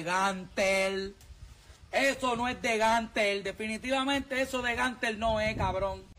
Gantel. Eso no es de Gantel. Definitivamente eso de Gantel no es, cabrón.